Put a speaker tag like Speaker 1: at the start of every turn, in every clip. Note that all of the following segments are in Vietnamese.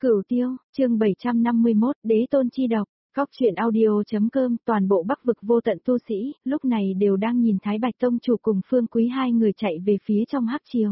Speaker 1: Cửu Tiêu, chương 751, Đế tôn chi độc. Góc truyện audio.com, toàn bộ Bắc vực vô tận tu sĩ, lúc này đều đang nhìn Thái Bạch Tông chủ cùng Phương Quý hai người chạy về phía trong hắc triều.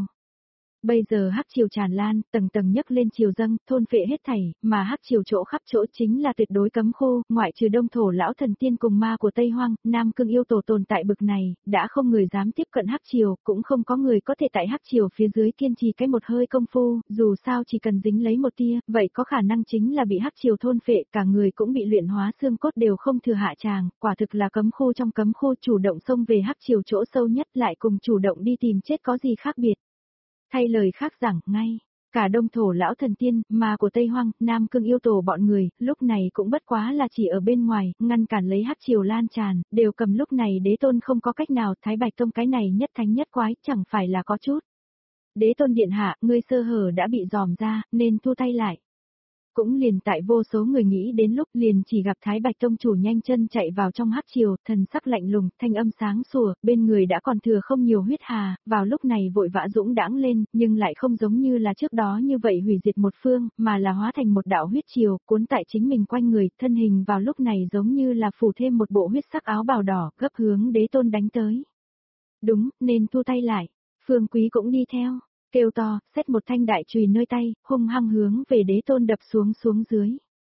Speaker 1: Bây giờ hắc triều tràn lan, tầng tầng nhấc lên triều dâng, thôn phệ hết thảy, mà hắc triều chỗ khắp chỗ chính là tuyệt đối cấm khu, ngoại trừ Đông Thổ lão thần tiên cùng ma của Tây Hoang, Nam Cương yêu tổ tồn tại bực này, đã không người dám tiếp cận hắc triều, cũng không có người có thể tại hắc triều phía dưới kiên trì cái một hơi công phu, dù sao chỉ cần dính lấy một tia, vậy có khả năng chính là bị hắc triều thôn phệ, cả người cũng bị luyện hóa xương cốt đều không thừa hạ tràng, quả thực là cấm khu trong cấm khu, chủ động xông về hắc triều chỗ sâu nhất lại cùng chủ động đi tìm chết có gì khác biệt. Thay lời khác rằng, ngay, cả Đông Thổ lão thần tiên, ma của Tây Hoang, Nam Cương yêu tổ bọn người, lúc này cũng bất quá là chỉ ở bên ngoài, ngăn cản lấy hắc triều lan tràn, đều cầm lúc này đế tôn không có cách nào, Thái Bạch Tông cái này nhất thánh nhất quái, chẳng phải là có chút. Đế tôn điện hạ, ngươi sơ hở đã bị dòm ra, nên thu tay lại. Cũng liền tại vô số người nghĩ đến lúc liền chỉ gặp Thái Bạch Tông chủ nhanh chân chạy vào trong hắc triều, thần sắc lạnh lùng, thanh âm sáng sủa, bên người đã còn thừa không nhiều huyết hà, vào lúc này vội vã dũng đãng lên, nhưng lại không giống như là trước đó như vậy hủy diệt một phương, mà là hóa thành một đạo huyết triều, cuốn tại chính mình quanh người, thân hình vào lúc này giống như là phủ thêm một bộ huyết sắc áo bào đỏ, gấp hướng đế tôn đánh tới. Đúng, nên thu tay lại. Phương Quý cũng đi theo. Kêu to, xách một thanh đại chùy nơi tay, hung hăng hướng về đế tôn đập xuống dưới.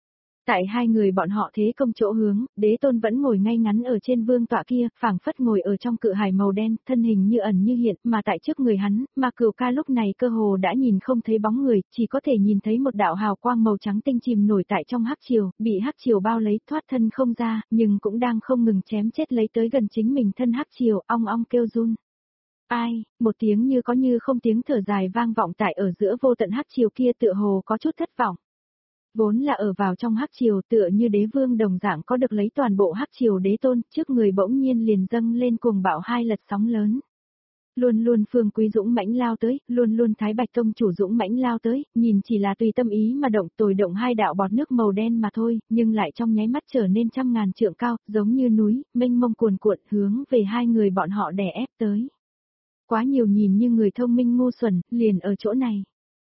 Speaker 1: Tại hai người bọn họ thế công chỗ hướng, đế tôn vẫn ngồi ngay ngắn ở trên vương tọa kia, phảng phất ngồi ở trong cự hải màu đen, thân hình như ẩn như hiện, mà tại trước người hắn, mà Cửu Ca lúc này cơ hồ đã nhìn không thấy bóng người, chỉ có thể nhìn thấy một đạo hào quang màu trắng tinh chìm nổi tại trong hắc triều, bị hắc triều bao lấy, thoát thân không ra, nhưng cũng đang không ngừng chém chết lấy tới gần chính mình thân hắc triều, ong ong kêu run. Ai, một tiếng như có như không tiếng thở dài vang vọng tại ở giữa vô tận hắc triều kia tựa hồ có chút thất vọng. Vốn là ở vào trong hắc triều tựa như đế vương đồng dạng có được lấy toàn bộ hắc triều đế tôn, trước người bỗng nhiên liền dâng lên cùng bạo hai lật sóng lớn. Luôn luôn Phương Quý dũng mãnh lao tới, luôn luôn Thái Bạch Tông chủ dũng mãnh lao tới, nhìn chỉ là tùy tâm ý mà động tồi động hai đạo bọt nước màu đen mà thôi, nhưng lại trong nháy mắt trở nên trăm ngàn trượng cao, giống như núi, mênh mông cuồn cuộn hướng về hai người bọn họ đè ép tới. Quá nhiều nhìn như người thông minh ngu xuẩn, liền ở chỗ này.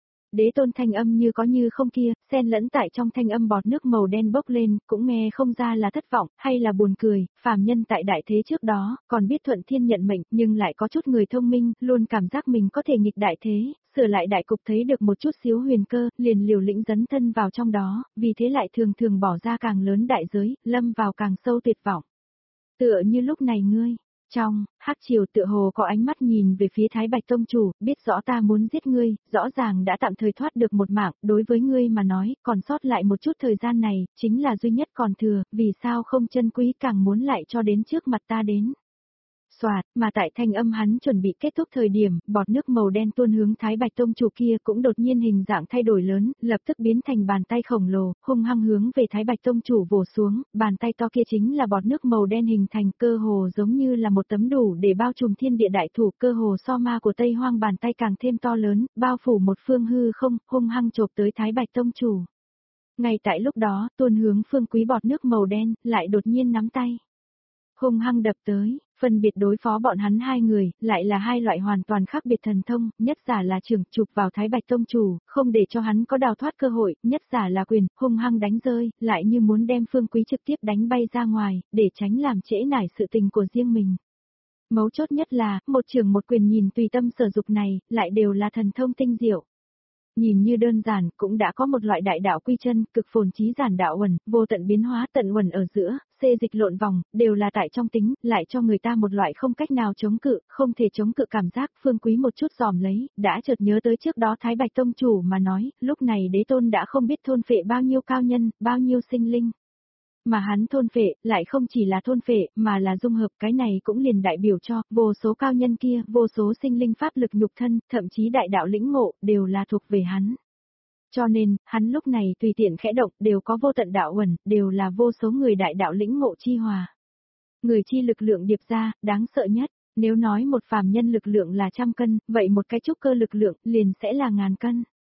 Speaker 1: Đế tôn thanh âm như có như không kia, xen lẫn tại trong thanh âm bọt nước màu đen bốc lên, cũng nghe không ra là thất vọng, hay là buồn cười, phàm nhân tại đại thế trước đó, còn biết thuận thiên nhận mệnh, nhưng lại có chút người thông minh, luôn cảm giác mình có thể nghịch đại thế, sửa lại đại cục thấy được một chút xíu huyền cơ, liền liều lĩnh dấn thân vào trong đó, vì thế lại thường thường bỏ ra càng lớn đại giới, lâm vào càng sâu tuyệt vọng. Tựa như lúc này ngươi. Trong, hắc triều tựa hồ có ánh mắt nhìn về phía Thái Bạch Tông chủ, biết rõ ta muốn giết ngươi, rõ ràng đã tạm thời thoát được một mạng, đối với ngươi mà nói, còn sót lại một chút thời gian này, chính là duy nhất còn thừa, vì sao không chân quý càng muốn lại cho đến trước mặt ta đến. Soạt, mà tại thanh âm hắn chuẩn bị kết thúc thời điểm, bọt nước màu đen tuôn hướng Thái Bạch Tông chủ kia cũng đột nhiên hình dạng thay đổi lớn, lập tức biến thành bàn tay khổng lồ, hung hăng hướng về Thái Bạch Tông chủ vồ xuống, bàn tay to kia chính là bọt nước màu đen hình thành cơ hồ giống như là một tấm đủ để bao trùm thiên địa đại thủ, cơ hồ so ma của Tây Hoang bàn tay càng thêm to lớn, bao phủ một phương hư không, hung hăng chộp tới Thái Bạch Tông chủ. Ngay tại lúc đó, tuôn hướng Phương Quý bọt nước màu đen, lại đột nhiên nắm tay. Hung hăng đập tới, phân biệt đối phó bọn hắn hai người, lại là hai loại hoàn toàn khác biệt thần thông, nhất giả là trường chụp vào Thái Bạch Tông chủ, không để cho hắn có đào thoát cơ hội, nhất giả là quyền, hung hăng đánh rơi, lại như muốn đem Phương Quý trực tiếp đánh bay ra ngoài, để tránh làm trễ nải sự tình của riêng mình. Mấu chốt nhất là, một trường một quyền nhìn tùy tâm sở dục này, lại đều là thần thông tinh diệu. Nhìn như đơn giản, cũng đã có một loại đại đạo quy chân, cực phồn trí giản đạo uẩn, vô tận biến hóa tận uẩn ở giữa, xê dịch lộn vòng, đều là tại trong tính, lại cho người ta một loại không cách nào chống cự, không thể chống cự cảm giác. Phương Quý một chút dòm lấy, đã chợt nhớ tới trước đó Thái Bạch Tông chủ mà nói, lúc này đế tôn đã không biết thôn phệ bao nhiêu cao nhân, bao nhiêu sinh linh. Mà hắn thôn phệ, lại không chỉ là thôn phệ, mà là dung hợp, cái này cũng liền đại biểu cho, vô số cao nhân kia, vô số sinh linh pháp lực nhục thân, thậm chí đại đạo lĩnh ngộ, đều là thuộc về hắn. Cho nên, hắn lúc này tùy tiện khẽ động, đều có vô tận đạo uẩn, đều là vô số người đại đạo lĩnh ngộ chi hòa. Người chi lực lượng điệp ra, đáng sợ nhất, nếu nói một phàm nhân lực lượng là 100 cân, vậy một cái trúc cơ lực lượng, liền sẽ là 1000 cân.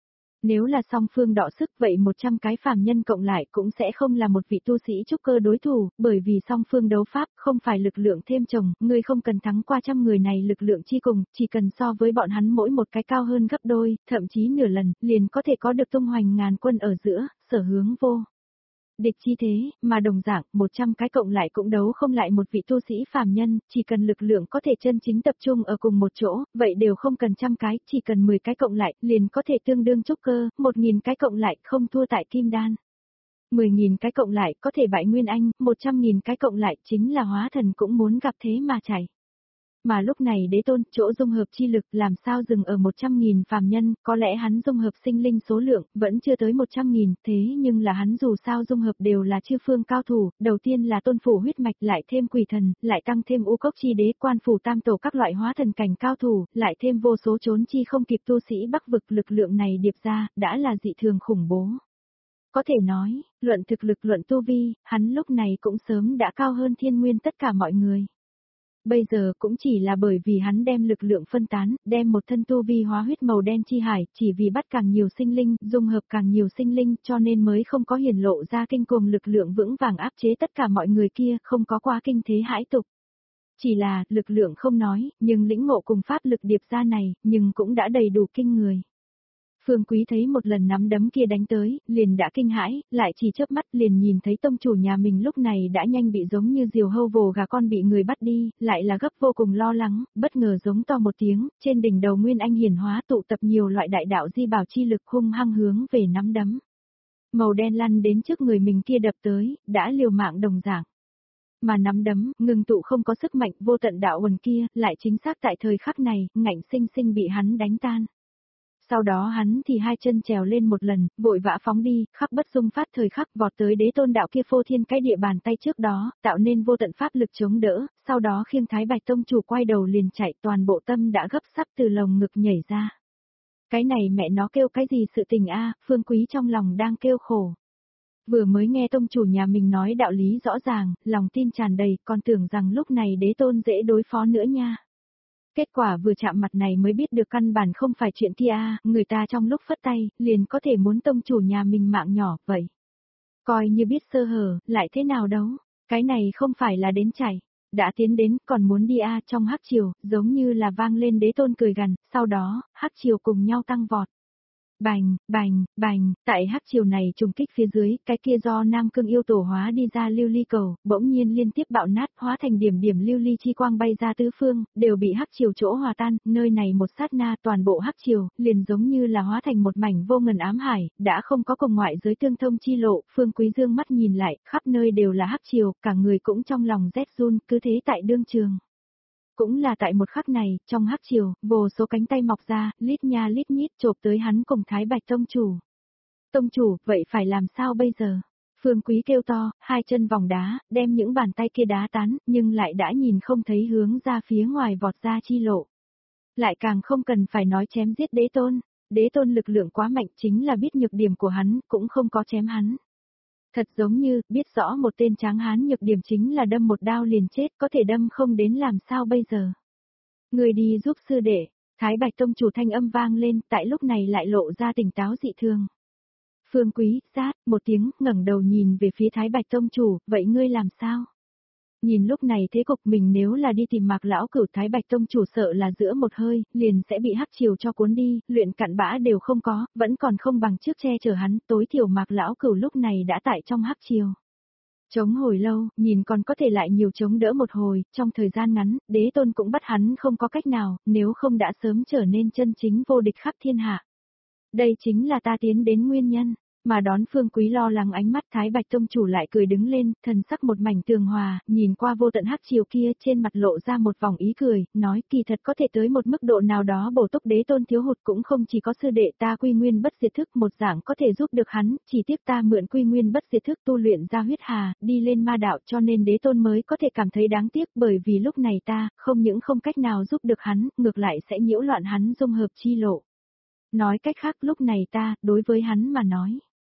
Speaker 1: Nếu là song phương đọ sức vậy 100 cái phàm nhân cộng lại cũng sẽ không là một vị tu sĩ trúc cơ đối thủ, bởi vì song phương đấu pháp không phải lực lượng thêm chồng, ngươi không cần thắng qua trăm người này lực lượng chi cùng, chỉ cần so với bọn hắn mỗi một cái cao hơn gấp đôi, thậm chí nửa lần, liền có thể có được tung hoành ngàn quân ở giữa, sở hướng vô địch chi thế, mà đồng dạng, 100 cái cộng lại cũng đấu không lại một vị tu sĩ phàm nhân, chỉ cần lực lượng có thể chân chính tập trung ở cùng một chỗ, vậy đều không cần trăm cái, chỉ cần 10 cái cộng lại, liền có thể tương đương trúc cơ, 1000 cái cộng lại không thua tại kim đan. 10.000 cái cộng lại có thể bại Nguyên Anh, 100.000 cái cộng lại chính là hóa thần cũng muốn gặp thế mà chảy. Mà lúc này đế tôn, chỗ dung hợp chi lực làm sao dừng ở 100.000 phàm nhân, có lẽ hắn dung hợp sinh linh số lượng, vẫn chưa tới 100.000, thế nhưng là hắn dù sao dung hợp đều là chư phương cao thủ, đầu tiên là tôn phủ huyết mạch lại thêm quỷ thần, lại tăng thêm u cốc chi đế quan phủ tam tổ các loại hóa thần cảnh cao thủ, lại thêm vô số trốn chi không kịp tu sĩ bắc vực lực lượng này điệp ra, đã là dị thường khủng bố. Có thể nói, luận thực lực luận tu vi, hắn lúc này cũng sớm đã cao hơn thiên nguyên tất cả mọi người. Bây giờ cũng chỉ là bởi vì hắn đem lực lượng phân tán, đem một thân tu vi hóa huyết màu đen chi hải, chỉ vì bắt càng nhiều sinh linh, dung hợp càng nhiều sinh linh cho nên mới không có hiển lộ ra kinh cuồng lực lượng vững vàng áp chế tất cả mọi người kia, không có quá kinh thế hãi tục. Chỉ là, lực lượng không nói, nhưng lĩnh ngộ cùng pháp lực điệp ra này, nhưng cũng đã đầy đủ kinh người. Phương Quý thấy một lần nắm đấm kia đánh tới, liền đã kinh hãi, lại chỉ chớp mắt liền nhìn thấy tông chủ nhà mình lúc này đã nhanh bị giống như diều hâu vồ gà con bị người bắt đi, lại là gấp vô cùng lo lắng, bất ngờ giống to một tiếng, trên đỉnh đầu Nguyên Anh hiển hóa tụ tập nhiều loại đại đạo di bảo chi lực hung hăng hướng về nắm đấm. Màu đen lăn đến trước người mình kia đập tới, đã liều mạng đồng dạng. Mà nắm đấm, ngừng tụ không có sức mạnh vô tận đạo uẩn kia, lại chính xác tại thời khắc này, ngạnh sinh sinh bị hắn đánh tan. Sau đó hắn thì hai chân trèo lên một lần, vội vã phóng đi, khắc bất dung phát thời khắc vọt tới đế tôn đạo kia phô thiên cái địa bàn tay trước đó, tạo nên vô tận pháp lực chống đỡ, sau đó khiêng Thái Bạch Tông chủ quay đầu liền chạy toàn bộ tâm đã gấp sắp từ lồng ngực nhảy ra. Cái này mẹ nó kêu cái gì sự tình a? Phương Quý trong lòng đang kêu khổ. Vừa mới nghe tông chủ nhà mình nói đạo lý rõ ràng, lòng tin tràn đầy, còn tưởng rằng lúc này đế tôn dễ đối phó nữa nha. Kết quả vừa chạm mặt này mới biết được căn bản không phải chuyện kia người ta trong lúc phất tay, liền có thể muốn tông chủ nhà mình mạng nhỏ, vậy. Coi như biết sơ hở, lại thế nào đâu, cái này không phải là đến chảy, đã tiến đến, còn muốn đi trong hắc triều, giống như là vang lên đế tôn cười gằn, sau đó, hắc triều cùng nhau tăng vọt. Bành, bành, bành, tại hắc triều này trùng kích phía dưới, cái kia do Nam Cương yêu tổ hóa đi ra lưu ly cầu, bỗng nhiên liên tiếp bạo nát, hóa thành điểm điểm lưu ly chi quang bay ra tứ phương, đều bị hắc triều chỗ hòa tan, nơi này một sát na toàn bộ hắc triều, liền giống như là hóa thành một mảnh vô ngần ám hải, đã không có cùng ngoại giới tương thông chi lộ, Phương Quý dương mắt nhìn lại, khắp nơi đều là hắc triều, cả người cũng trong lòng rét run, cứ thế tại đương trường. Cũng là tại một khắc này, trong hắc triều, vô số cánh tay mọc ra, lít nha lít nhít chộp tới hắn cùng Thái Bạch Tông chủ. Tông chủ, vậy phải làm sao bây giờ? Phương Quý kêu to, hai chân vòng đá, đem những bàn tay kia đá tán, nhưng lại đã nhìn không thấy hướng ra phía ngoài vọt ra chi lộ. Lại càng không cần phải nói chém giết đế tôn lực lượng quá mạnh chính là biết nhược điểm của hắn, cũng không có chém hắn. Thật giống như, biết rõ một tên tráng hán nhược điểm chính là đâm một đao liền chết, có thể đâm không đến làm sao bây giờ. Người đi giúp sư đệ, Thái Bạch Tông chủ thanh âm vang lên, tại lúc này lại lộ ra tỉnh táo dị thường. Phương Quý, rát, một tiếng, ngẩng đầu nhìn về phía Thái Bạch Tông chủ, vậy ngươi làm sao? Nhìn lúc này thế cục mình nếu là đi tìm Mạc lão cửu, Thái Bạch Tông chủ sợ là giữa một hơi, liền sẽ bị hắc triều cho cuốn đi, luyện cặn bã đều không có, vẫn còn không bằng trước che chở hắn, tối thiểu Mạc lão cửu lúc này đã tại trong hắc triều. Chống hồi lâu, nhìn còn có thể lại nhiều chống đỡ một hồi, trong thời gian ngắn, đế tôn cũng bắt hắn không có cách nào, nếu không đã sớm trở nên chân chính vô địch khắp thiên hạ. Đây chính là ta tiến đến nguyên nhân. Mà đón Phương Quý lo lắng ánh mắt Thái Bạch Tông chủ lại cười đứng lên, thần sắc một mảnh tường hòa, nhìn qua vô tận hắc triều kia trên mặt lộ ra một vòng ý cười, nói kỳ thật có thể tới một mức độ nào đó bổ túc đế tôn thiếu hụt cũng không chỉ có sư đệ ta quy nguyên bất diệt thức một dạng có thể giúp được hắn, chỉ tiếc ta mượn quy nguyên bất diệt thức tu luyện ra huyết hà, đi lên ma đạo cho nên đế tôn mới có thể cảm thấy đáng tiếc bởi vì lúc này ta, không những không cách nào giúp được hắn, ngược lại sẽ nhiễu loạn hắn dung hợp chi lộ. Nói cách khác lúc này ta, đối với hắn mà nói.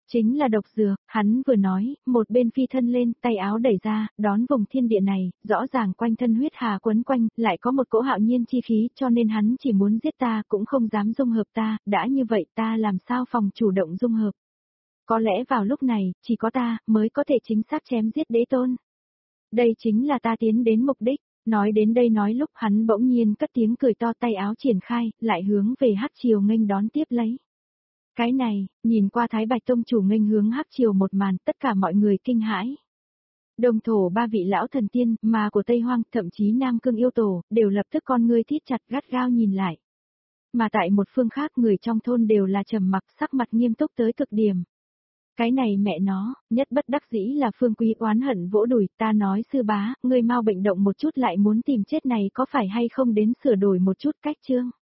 Speaker 1: Chính là độc dược, hắn vừa nói, một bên phi thân lên, tay áo đẩy ra, đón vùng thiên địa này, rõ ràng quanh thân huyết hà quấn quanh, lại có một cỗ hạo nhiên chi khí, cho nên hắn chỉ muốn giết ta, cũng không dám dung hợp ta, đã như vậy ta làm sao phòng chủ động dung hợp. Có lẽ vào lúc này, chỉ có ta, mới có thể chính xác chém giết đế tôn. Đây chính là ta tiến đến mục đích. Nói đến đây nói lúc hắn bỗng nhiên cất tiếng cười to, tay áo triển khai, lại hướng về Hắc Triều nghênh đón tiếp lấy. Cái này, nhìn qua Thái Bạch Tông chủ nghênh hướng Hắc Triều một màn, tất cả mọi người kinh hãi. Đồng thổ ba vị lão thần tiên, mà của Tây Hoang, thậm chí Nam Cương yêu tổ, đều lập tức con ngươi thít chặt gắt gao nhìn lại. Mà tại một phương khác người trong thôn đều là trầm mặc, sắc mặt nghiêm túc tới cực điểm. Cái này mẹ nó, nhất bất đắc dĩ là Phương Quý oán hận vỗ đùi, ta nói sư bá, ngươi mau bệnh động một chút lại muốn tìm chết này có phải hay không đến sửa đổi một chút cách chương.